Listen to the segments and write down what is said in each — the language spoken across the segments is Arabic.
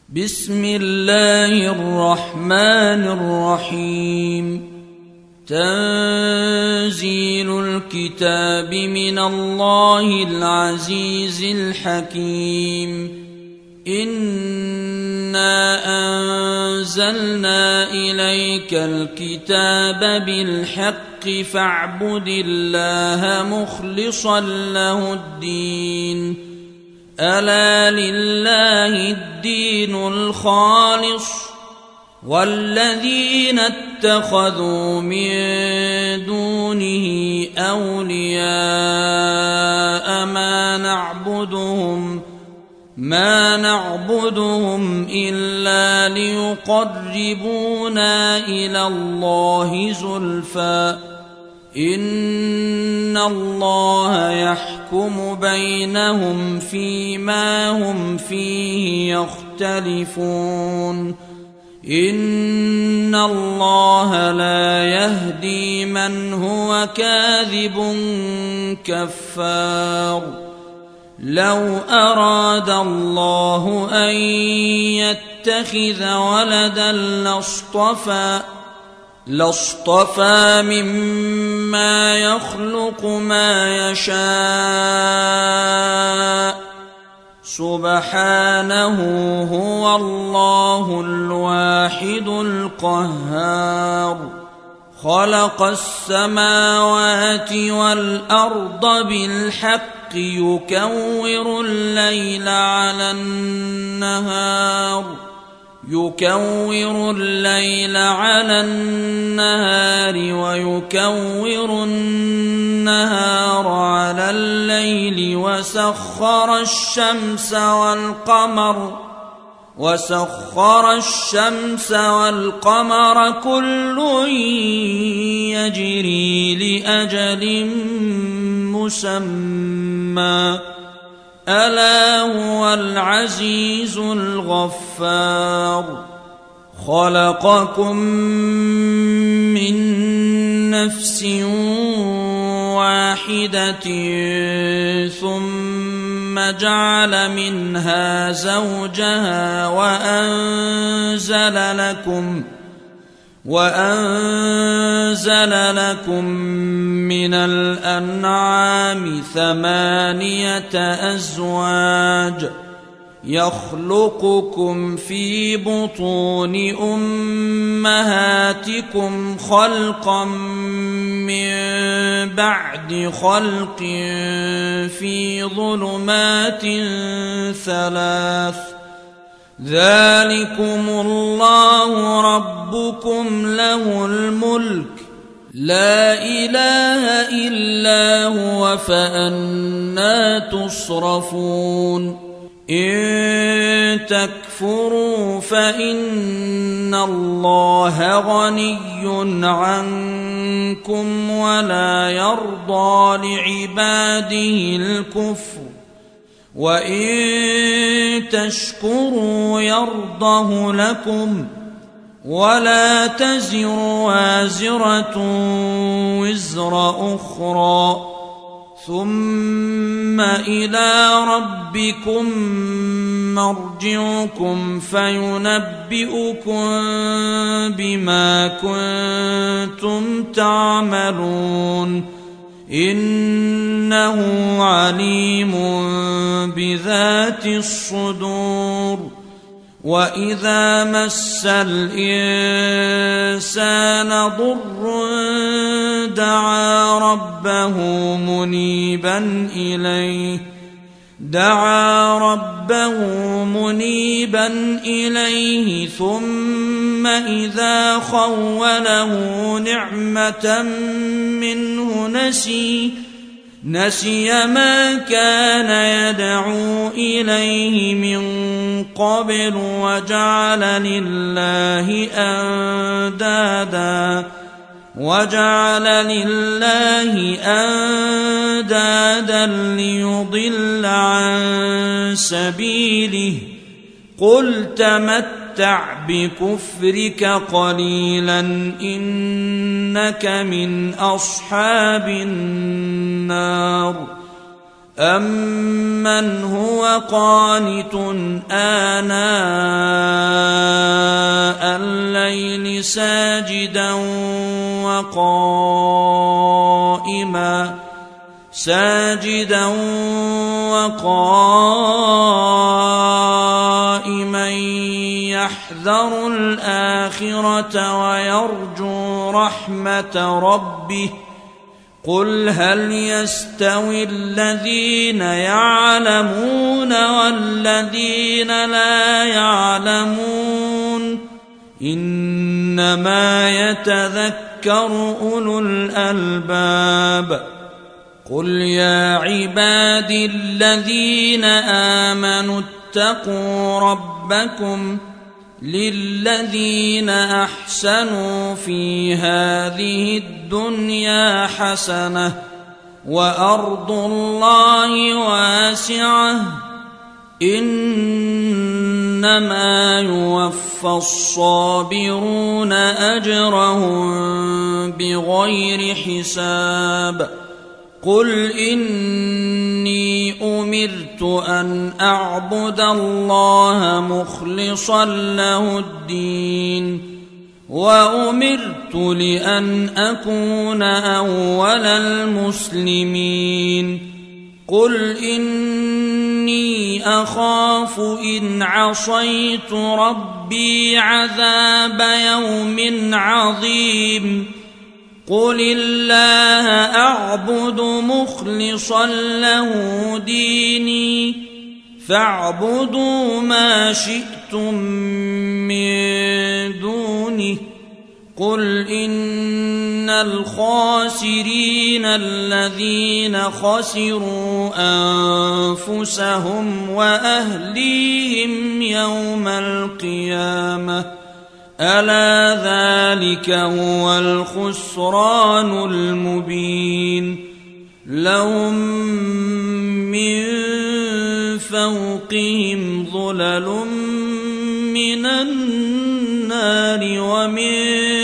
بسم الله الرحمن الرحيم. تنزيل الكتاب من الله العزيز الحكيم. إنا أنزلنا إليك الكتاب بالحق فاعبد الله مخلصا له الدين. ألا لله الدين الخالص والذين اتخذوا من دونه أولياء ما نعبدهم إلا ليقربونا إلى الله زلفى إن الله يحكم بينهم فيما هم فيه يختلفون. إن الله لا يهدي من هو كاذب كفار. لو أراد الله أن يتخذ ولدا لاصطفى مما يخلق ما يشاء سبحانه هو الله الواحد القهار. خلق السماوات والأرض بالحق يكور الليل على النهار ويكور النهار على الليل وسخر الشمس والقمر كل يجري لأجل مسمى ألا هو العزيز الغفار. خلقكم من نفس واحدة ثم جعل منها زوجها وأنزل لكم من الأنعام 8 أزواج يخلقكم في بطون أمهاتكم خلقا من بعد خلق في ظلمات 3 ذلكم الله ربكم له الملك لا إله إلا هو فأنى تصرفون. إن تكفروا فإن الله غني عنكم ولا يرضى لعباده الكفر وإن تشكروا يرضه لكم ولا تزر وازرة وزر أخرى ثم إلى ربكم مرجعكم فينبئكم بما كنتم تعملون إنه عليم بذات الصدور. وإذا مس الإنسان ضر دعا ربه منيبا إليه ثم إذا خوله نعمة منه نسي ما كان يدعو إليه من قبل وجعل لله أندادا ليضل عن سبيله. قل تمتع بكفرك قليلا إنك من أصحاب النار. أَمَّنْ هُوَ قَانِتٌ آنَاءَ ساجدا وقائما يحذر الآخرة ويرجو رحمة ربه قل هل يستوي الذين يعلمون والذين لا يعلمون إنما يتذكر أولو الألباب قل يا عبادي الذين آمنوا اتقوا ربكم للذين أحسنوا في هذه الدنيا حسنة وأرض الله واسعة إنما يوفى الصابرون أجرهم بغير حساب قل إني أمرت أن أعبد الله مخلصا له الدين وأمرت لأن أكون أول المسلمين قل إني أخاف إن عصيت ربي عذاب يوم عظيم قل الله أعبد مخلصا له ديني فاعبدوا ما شئتم من دونه قل إن الخاسرين الذين خسروا أنفسهم وأهليهم يوم القيامة ألا ذلك هو الخسران المبين لهم من فوقهم ظلل من النار ومن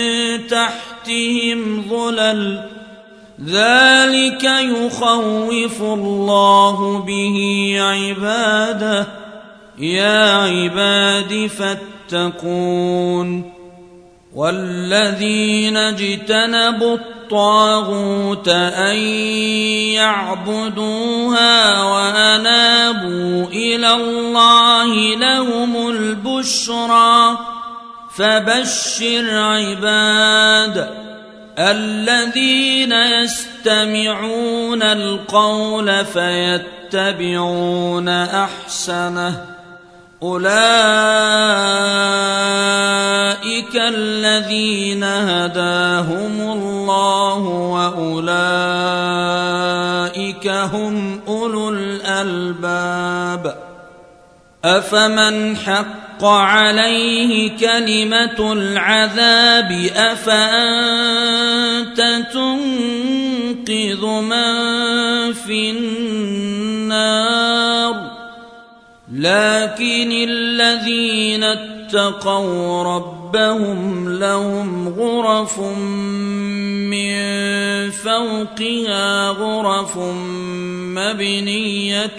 تحتهم ظلل ذلك يخوف الله به عباده يا عباد فاتقون والذين اجتنبوا الطاغوت أن يعبدوها وأنابوا إلى الله لهم البشرى فبشر عباد الذين يستمعون القول فيتبعون أحسنه أولئك الذين هداهم الله وأولئك هم أولو الألباب أفمن حق عليه كلمة العذاب أفأنت تنقذ من في النار لكن الذين اتقوا ربهم لهم غرف من فوقها غرف مبنية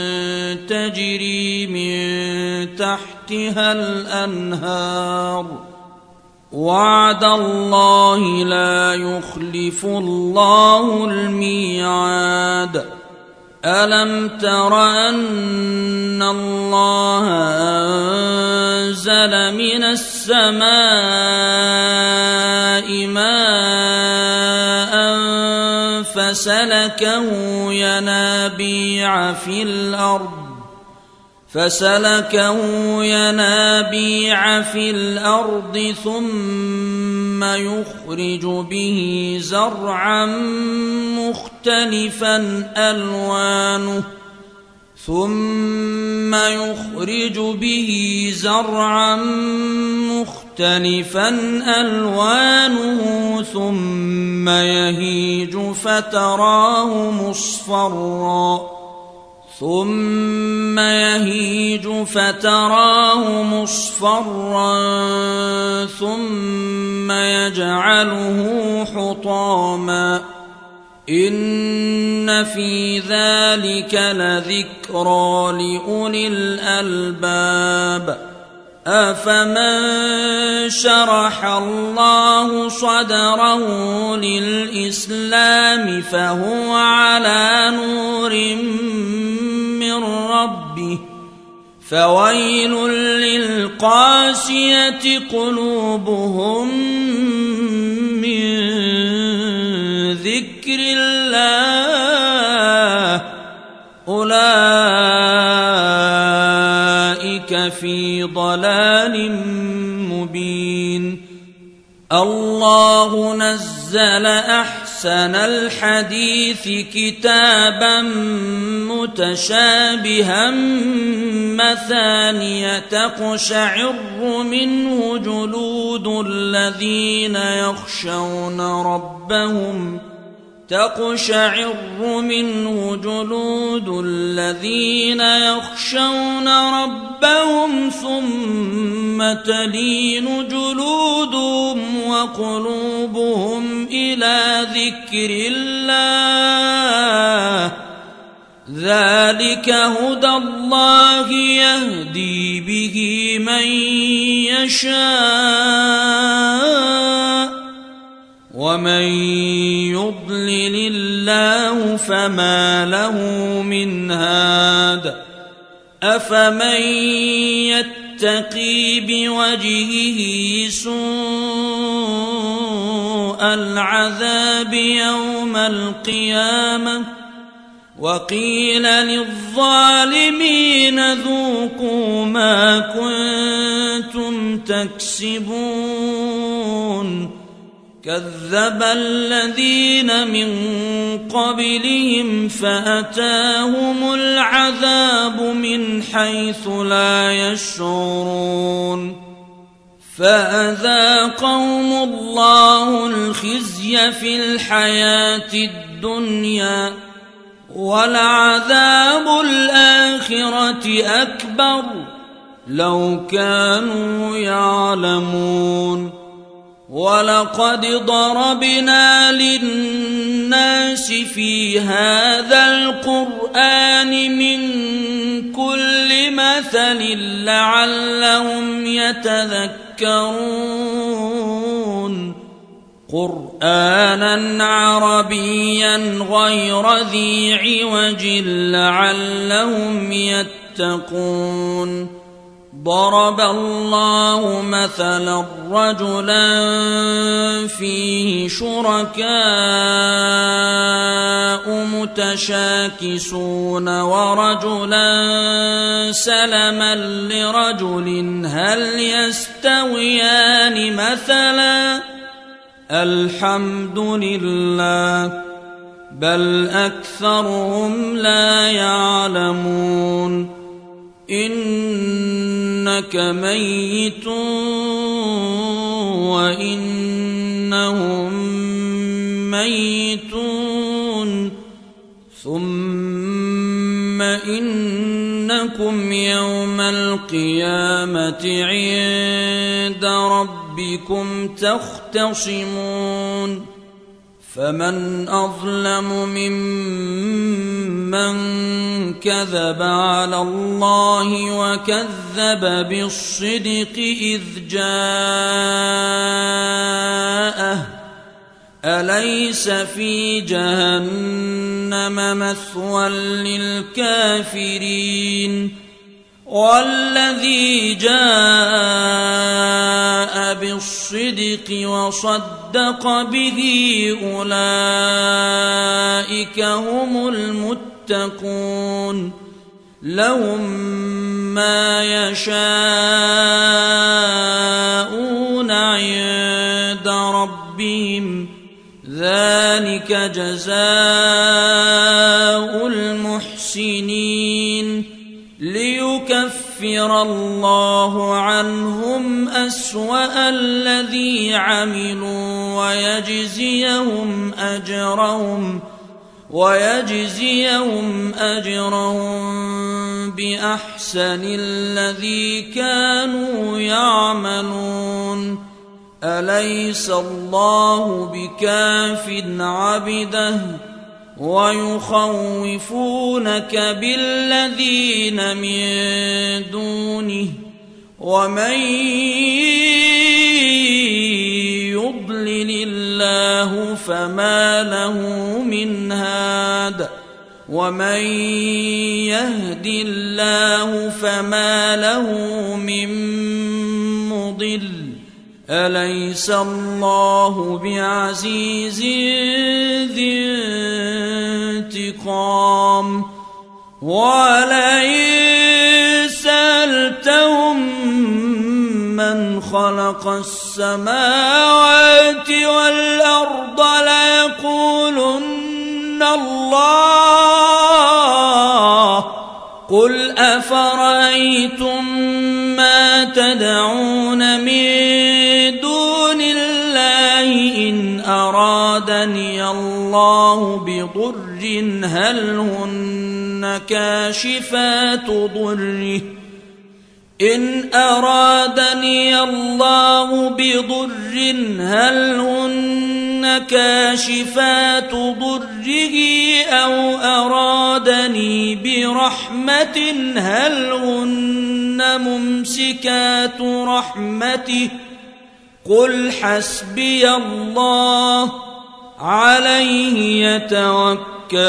تجري من تحتها الأنهار وعد الله لا يخلف الله الميعاد ألم تر أن الله أنزل من السماء ماء فسلكه ينابيع في الأرض ثم يخرج به زرعا مختلفا ألوانه ثم يهيج فتراه مصفرا ثم يجعله حطاما إن في ذلك لذكرى لأولي الألباب أفمن شرح الله صدره للإسلام فهو على نور من ربه فويل للقاسية قلوبهم من ذكر الله أولئك في ضلال مبين. الله نزل أحسن الحديث كتابا متشابها مثانية تقشعر منه جلود الذين يخشون ربهم ثم تلين جلودهم وقلوبهم إلى ذكر الله ذلك هدى الله يهدي به من يشاء ومن يضلل الله فما له من هاد. أفمن يتقي بوجهه سوء العذاب يوم القيامة وقيل للظالمين ذوقوا ما كنتم تكسبون كذب الذين من قبلهم فأتاهم العذاب من حيث لا يشعرون فأذاقهم الله الخزي في الحياة الدنيا ولعذاب الآخرة أكبر لو كانوا يعلمون. ولقد ضربنا للناس في هذا القرآن من كل مثل لعلهم يتذكرون قرآنا عربيا غير ذي عوج لعلهم يتقون. ضرب الله مثلا رجلا فيه شركاء متشاكسون ورجلا سلما لرجل هل يستويان مثلا الحمد لله بل أكثرهم لا يعلمون. إنك ميت وإنهم ميتون ثم إنكم يوم القيامة عند ربكم تختصمون. فمن أظلم ممن كذب على الله وكذب بالصدق إذ جاءه أليس في جهنم مثوى للكافرين والذي جاء بالصدق وصدق به أولئك هم المتقون لهم ما يشاءون عند ربهم ذلك جزاء المحسنين ليكفر الله عنهم أسوأ الذي عملوا ويجزيهم أجرهم بأحسن الذي كانوا يعملون. أليس الله بكاف عبده ويخوفونك بالذين من دونه ومن يضلل الله فما له من هاد ومن يهد الله فما له من مضل أليس الله بعزيز ذي انتقام ولئن سألتهم من خلق السماوات والأرض ليقولن الله قل أفرأيتم ما تدعون من دون الله إن أرادني الله بضر هل هن كاشفات ضره إن أرادني الله بضر هل هن كاشفات ضره أو أرادني برحمة هل هن ممسكات رحمته قل حسبي الله عليه يتوكل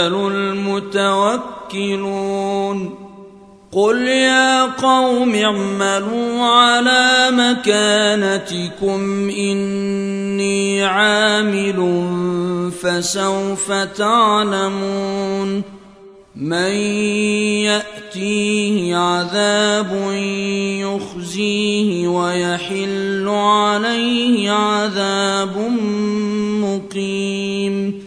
المتوكلون قل يا قوم اعملوا على مكانتكم إني عامل فسوف تعلمون من يأتيه عذاب يخزيه ويحل عليه عذاب مقيم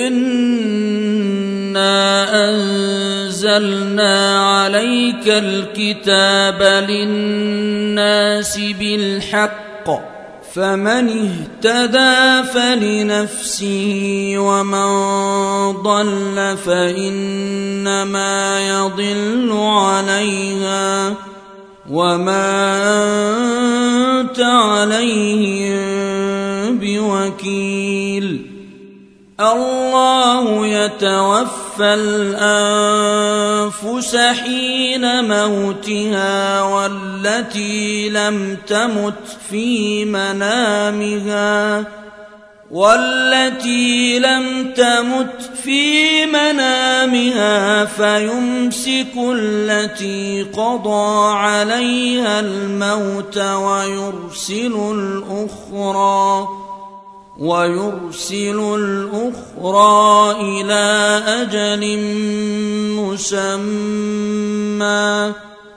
إنا أنزلنا عليك الكتاب للناس بالحق فمن اهتدى فلنفسه ومن ضل فإنما يضل عليها وما أنت عليهم بوكيل الله يتوفى الأنفس حين موتها والتي لم تمت في منامها فيمسك التي قضى عليها الموت ويرسل الأخرى إلى أجل مسمى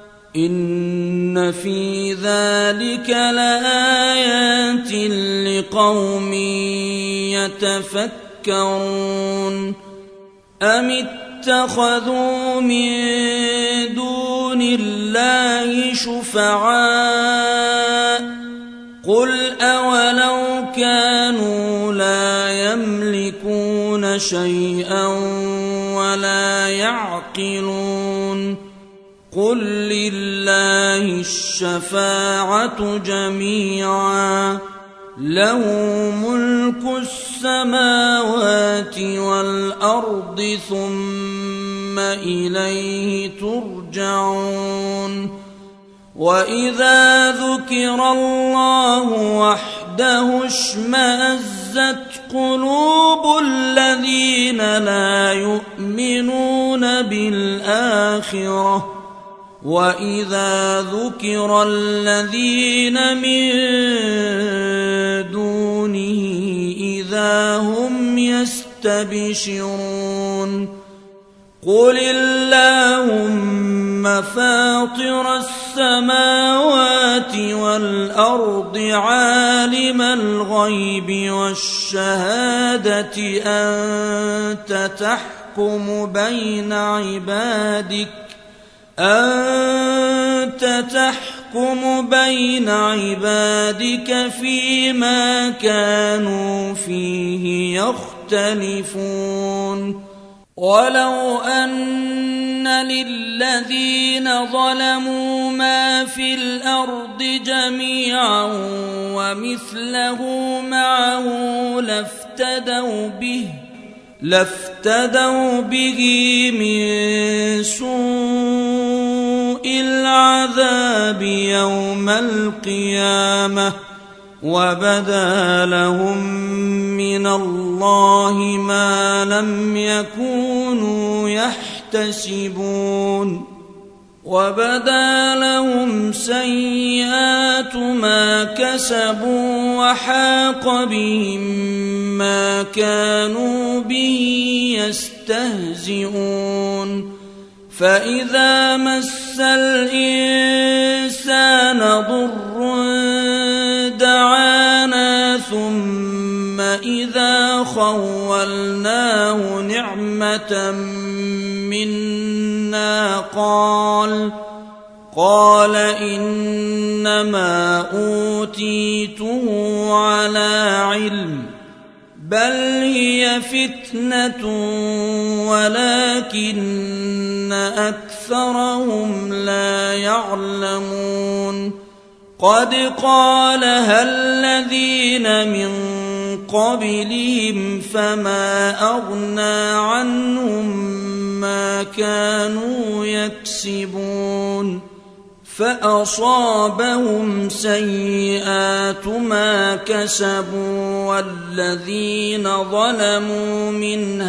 إن في ذلك لآيات لقوم يتفكرون أم اتخذوا من دون الله شفعاء قل أولو كانوا لا يملكون شيئا ولا يعقلون قل لله الشفاعة جميعا له ملك السماوات والأرض ثم إليه ترجعون وإذا ذكر الله وحده اشمأزت قلوب الذين لا يؤمنون بالآخرة وإذا ذكر الذين من دونه إذا هم يستبشرون قل اللهم فاطر السماوات والأرض عالم الغيب والشهادة أنت تحكم بين عبادك فيما كانوا فيه يختلفون ولو أن للذين ظلموا ما في الأرض جميعا ومثله معه لافتدوا به من سوء سوء العذاب يوم القيامة وبدا لهم من الله ما لم يكونوا يحتسبون وبدا لهم سيئات ما كسبوا وحاق بهم ما كانوا به يستهزئون فإذا مس الإنسان ضر دعانا ثم إذا خولناه نعمة منا قال إنما أوتيته على علم بل هي فتنة ولكن أكثرهم لا يعلمون قد قالها الذين من قبلهم فما أغنى عنهم ما كانوا يكسبون فأصابهم سيئات ما كسبوا والذين ظلموا من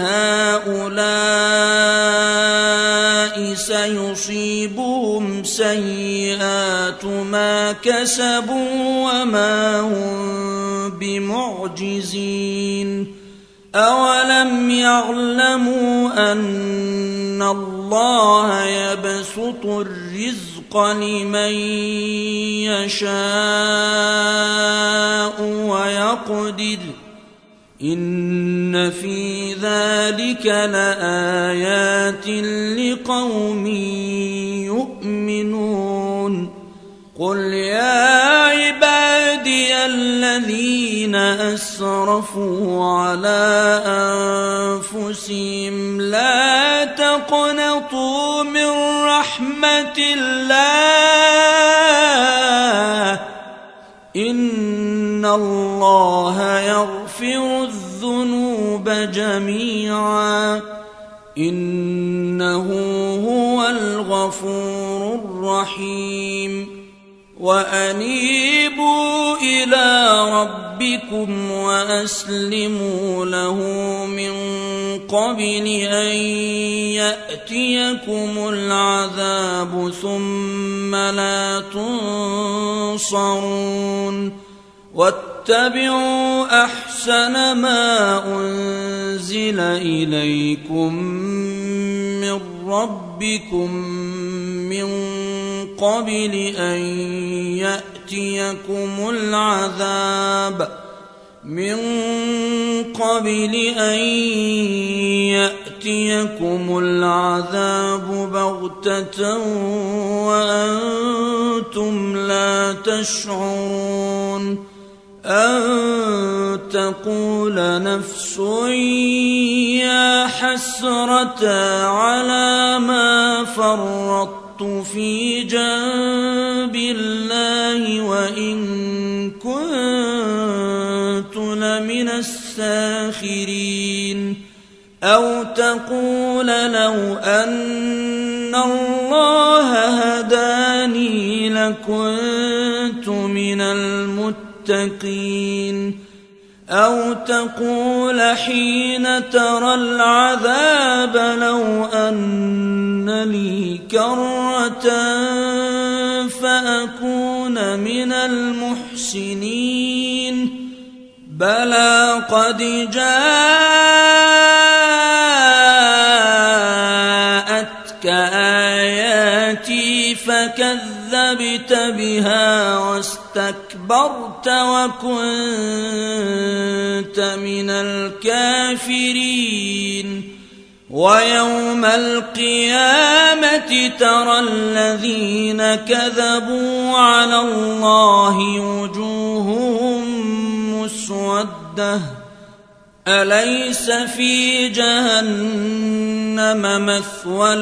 هؤلاء سيصيبهم سيئات ما كسبوا وما هم بمعجزين أولم يعلموا أن الله يبسط الرزق لمن يشاء ويقدر إن في ذلك لآيات لقوم يؤمنون قل يا عبادي الذين أسرفوا على أنفسهم لا تقنطوا من رحمة الله إن الله يغفر الذنوب جميعا إنه هو الغفور الرحيم وأنيبوا إلى ربكم وأسلموا له من قبل أن يأتيكم العذاب ثم لا تنصرون واتبعوا أحسن ما أنزل إليكم من ربكم من قبل أن يأتيكم العذاب بغتة وأنتم لا تشعرون أن تقول نفس يا حسرة على ما فرطت في جنب الله وإن كنت لمن الساخرين أو تقول لو أن الله هداني لكنت من المتقين أو تقول حين ترى العذاب لو أن لي كرة فأكون من المحسنين بلى قد جاءتك آياتي فكذبت بها واستكبرت وكنت من الكافرين ويوم القيامة ترى الذين كذبوا على الله وجوههم مسودة أليس في جهنم مثوى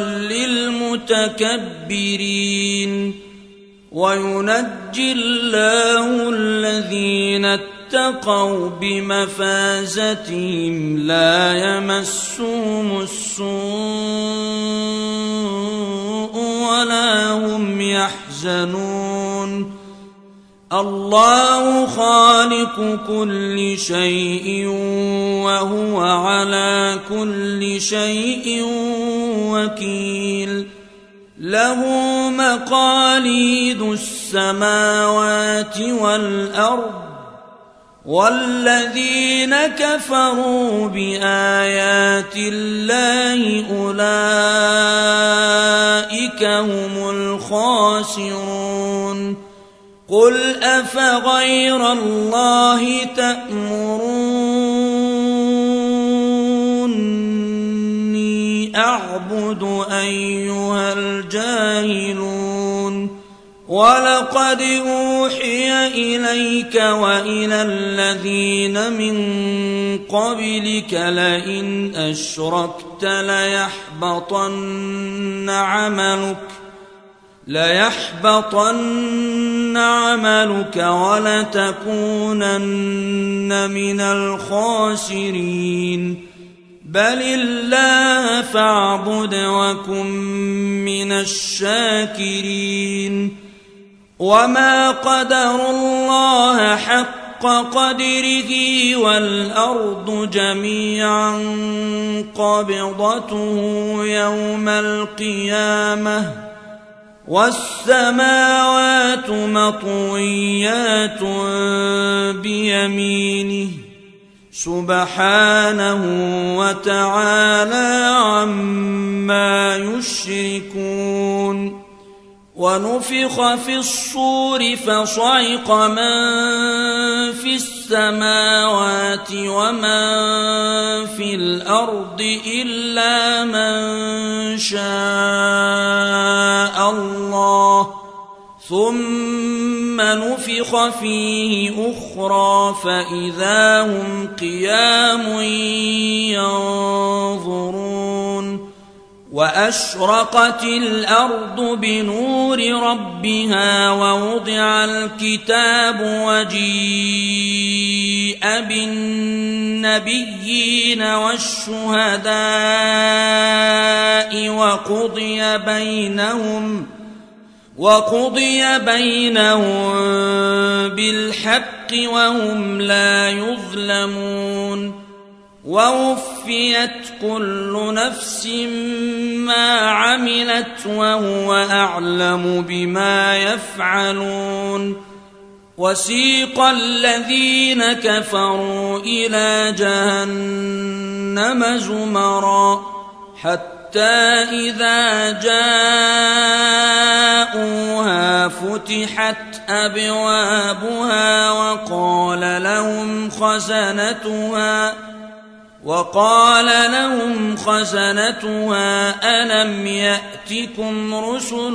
للمتكبرين وينجي الله الذين اتقوا بمفازتهم لا يمسهم السوء ولا هم يحزنون الله خالق كل شيء وهو على كل شيء وكيل له مقاليد السماوات والأرض والذين كفروا بآيات الله أولئك هم الخاسرون قل أفغير الله تأمروني أعبد أيها الجاهلون ولقد أوحي إليك وإلى الذين من قبلك لئن أشركت ليحبطن عملك ولتكونن من الخاسرين بل الله فاعبد وكن من الشاكرين وما قدروا الله حق قدره والأرض جميعا قبضته يوم القيامة والسماوات مطويات بيمينه سبحانه وتعالى عما يشركون ونفخ في الصور فصعق من في السماوات ومن في الأرض إلا من شاء الله ثم نفخ فيه أخرى فإذا هم قيام ينظرون وأشرقت الأرض بنور ربها ووضع الكتاب وجيء بالنبيين والشهداء وقضي بينهم بالحق وهم لا يظلمون ووفيت كل نفس ما عملت وهو أعلم بما يفعلون وسيق الذين كفروا إلى جهنم زمرا حتى إذا جاءوها فتحت أبوابها وقال لهم خزنتها ألم يأتكم رسل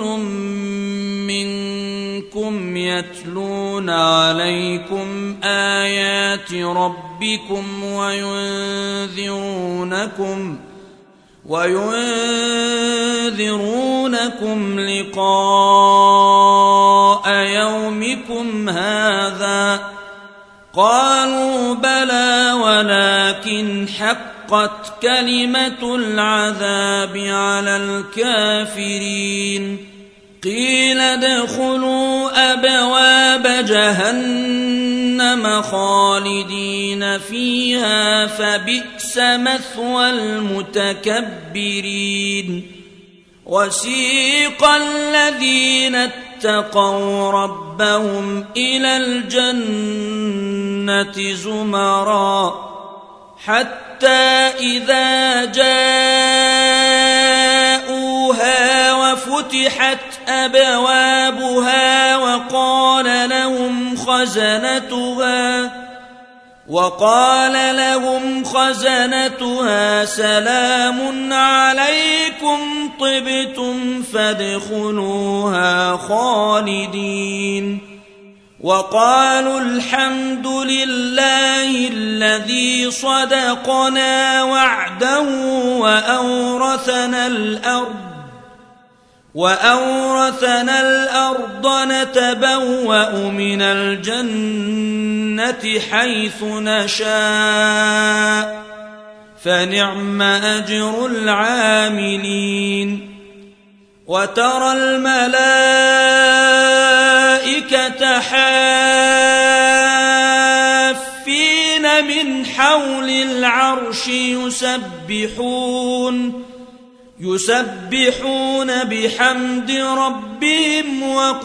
منكم يتلون عليكم آيات ربكم وينذرونكم لقاء يومكم هذا قالوا بلى ولكن حقت كلمة العذاب على الكافرين قيل ادخلوا أبواب جهنم خالدين فيها فبئس مثوى المتكبرين وسيق الذين اتقوا ربهم إلى الجنة زمرا حتى إذا جاءوها وفتحت أبوابها وقال لهم خزنتها سلام عليكم طبتم فادخلوها خالدين وقالوا الحمد لله الذي صدقنا وعده وأورثنا الأرض نتبوأ من الجنة حيث نشاء فنعم أجر العاملين وترى الملائكة حافين من حول العرش يسبحون بحمد ربهم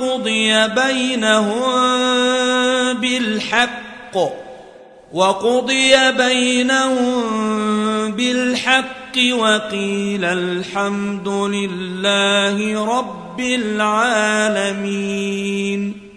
وقضي بينهم بالحق وقيل الحمد لله رب العالمين.